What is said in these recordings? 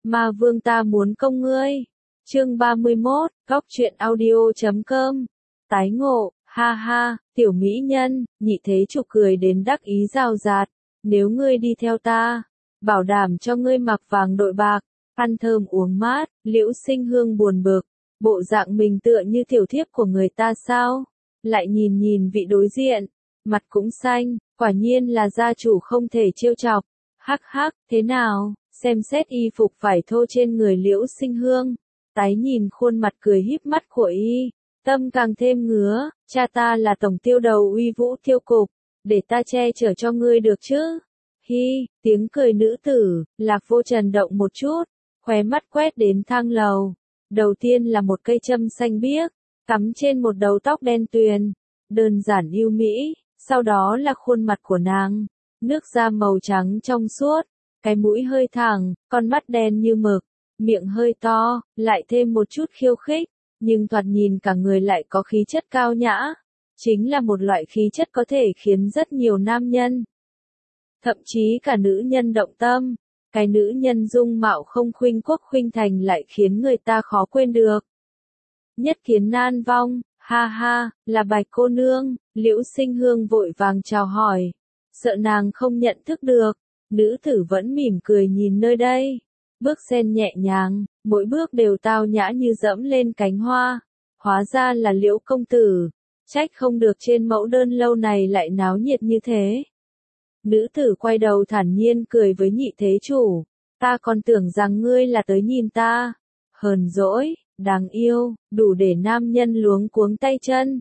Ma vương ta muốn công ngươi. Chương 31, Góc truyện audio.com. Tái ngộ, ha ha, tiểu mỹ nhân, nhị thế chủ cười đến đắc ý rào rạt. Nếu ngươi đi theo ta, bảo đảm cho ngươi mặc vàng đội bạc, ăn thơm uống mát. Liễu Sinh Hương buồn bực, bộ dạng mình tựa như tiểu thiếp của người ta sao? Lại nhìn nhìn vị đối diện, mặt cũng xanh, quả nhiên là gia chủ không thể trêu chọc. Hắc hắc, thế nào? Xem xét y phục vải thô trên người Liễu Sinh Hương, tái nhìn khuôn mặt cười híp mắt của y, tâm càng thêm ngứa. Cha ta là tổng tiêu đầu uy vũ tiêu cục, để ta che chở cho ngươi được chứ? Hi, tiếng cười nữ tử. Lạc Vô Trần động một chút, khóe mắt quét đến thang lầu. Đầu tiên là một cây châm xanh biếc, cắm trên một đầu tóc đen tuyền, đơn giản yêu mỹ. Sau đó là khuôn mặt của nàng, nước da màu trắng trong suốt, cái mũi hơi thẳng, con mắt đen như mực, miệng hơi to, lại thêm một chút khiêu khích, nhưng thoạt nhìn cả người lại có khí chất cao nhã. Chính là một loại khí chất có thể khiến rất nhiều nam nhân, thậm chí cả nữ nhân động tâm. Cái nữ nhân dung mạo không khuynh quốc khuynh thành lại khiến người ta khó quên được. Nhất kiến nan vong, ha ha, là Bạch cô nương. Liễu Sinh Hương vội vàng chào hỏi, sợ nàng không nhận thức được. Nữ tử vẫn mỉm cười nhìn nơi đây, bước sen nhẹ nhàng, mỗi bước đều tao nhã như dẫm lên cánh hoa. Hóa ra là Liễu công tử, trách không được trên mẫu đơn lâu này lại náo nhiệt như thế. Nữ tử quay đầu thản nhiên cười với nhị thế chủ, ta còn tưởng rằng ngươi là tới nhìn ta. Hờn dỗi, đáng yêu, đủ để nam nhân luống cuống tay chân.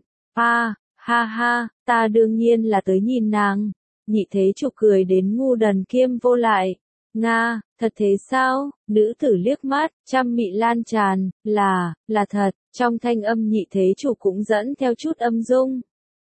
Ha ha, ta đương nhiên là tới nhìn nàng. Nhị thế chủ cười đến ngu đần kiêm vô lại. Nga, thật thế sao? Nữ tử liếc mắt, trăm mị lan tràn, là thật. Trong thanh âm nhị thế chủ cũng dẫn theo chút âm dung.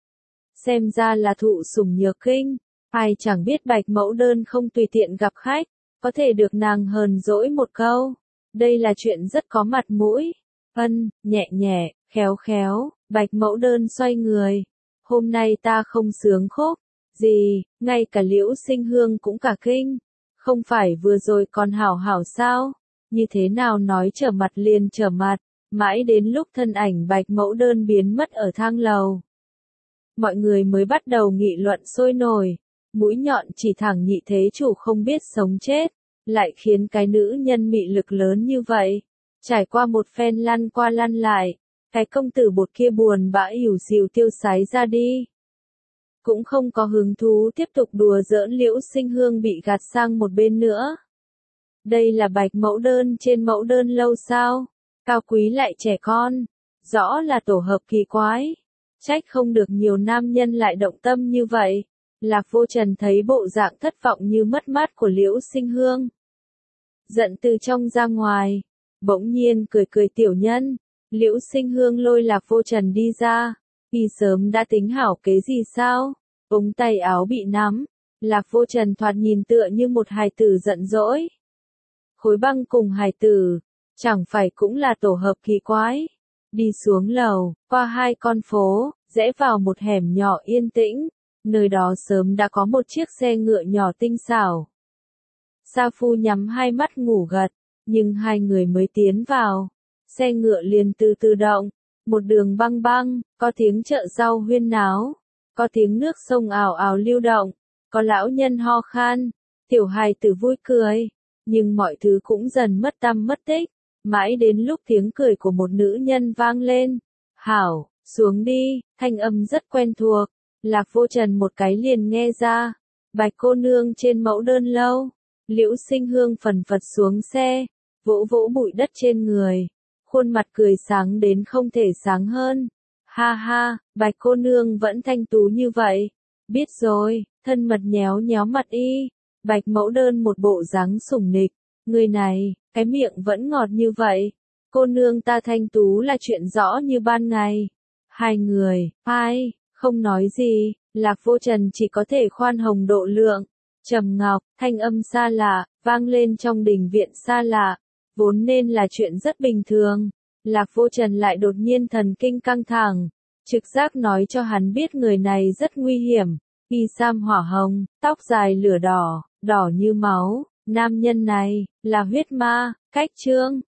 Xem ra là thụ sủng nhược kinh. Ai chẳng biết Bạch mẫu đơn không tùy tiện gặp khách, có thể được nàng hờn dỗi một câu. Đây là chuyện rất có mặt mũi. Nhẹ nhẹ, khéo khéo, Bạch mẫu đơn xoay người. Hôm nay ta không sướng khúc. Gì, ngay cả Liễu Sinh Hương cũng cả kinh. Không phải vừa rồi còn hảo hảo sao? Như thế nào nói trở mặt liền trở mặt, mãi đến lúc thân ảnh Bạch mẫu đơn biến mất ở thang lầu. Mọi người mới bắt đầu nghị luận sôi nổi. Mũi nhọn chỉ thẳng nhị thế chủ không biết sống chết, lại khiến cái nữ nhân mị lực lớn như vậy. Trải qua một phen lăn qua lăn lại, cái công tử bột kia buồn bã ỉu xìu tiêu sái ra đi. Cũng không có hứng thú tiếp tục đùa giỡn. Liễu Sinh Hương bị gạt sang một bên nữa. Đây là Bạch mẫu đơn trên mẫu đơn lâu sao? Cao quý lại trẻ con, rõ là tổ hợp kỳ quái. Trách không được nhiều nam nhân lại động tâm như vậy. Lạc Vô Trần thấy bộ dạng thất vọng như mất mát của Liễu Sinh Hương, giận từ trong ra ngoài, bỗng nhiên cười cười tiểu nhân. Liễu Sinh Hương lôi Lạc Vô Trần đi ra, y sớm đã tính hảo kế gì sao? Ống tay áo bị nắm, Lạc Vô Trần thoạt nhìn tựa như một hài tử giận dỗi. Khối băng cùng hài tử, chẳng phải cũng là tổ hợp kỳ quái. Đi xuống lầu, qua hai con phố, rẽ vào một hẻm nhỏ yên tĩnh. Nơi đó sớm đã có một chiếc xe ngựa nhỏ tinh xảo. Sa Phu nhắm hai mắt ngủ gật, nhưng hai người mới tiến vào, xe ngựa liền từ từ động, một đường băng băng, có tiếng chợ rau huyên náo, có tiếng nước sông ào ào lưu động, có lão nhân ho khan, tiểu hài tử vui cười, nhưng mọi thứ cũng dần mất tăm mất tích, mãi đến lúc tiếng cười của một nữ nhân vang lên. Hảo, xuống đi, thanh âm rất quen thuộc. Lạc Vô Trần một cái liền nghe ra. Bạch cô nương trên mẫu đơn lâu. Liễu Sinh Hương phần phật xuống xe, vỗ vỗ bụi đất trên người, khuôn mặt cười sáng đến không thể sáng hơn. Ha ha, Bạch cô nương vẫn thanh tú như vậy. Biết rồi, thân mật nhéo nhéo mặt y. Bạch mẫu đơn một bộ dáng sủng nịch. Người này, cái miệng vẫn ngọt như vậy. Cô nương ta thanh tú là chuyện rõ như ban ngày. Hai người, ai? Không nói gì, Lạc Vô Trần chỉ có thể khoan hồng độ lượng. Trầm ngọc, thanh âm xa lạ, vang lên trong đình viện xa lạ, vốn nên là chuyện rất bình thường. Lạc Vô Trần lại đột nhiên thần kinh căng thẳng, trực giác nói cho hắn biết người này rất nguy hiểm. Y sam hỏa hồng, tóc dài lửa đỏ, đỏ như máu, nam nhân này, là huyết ma, Cách chương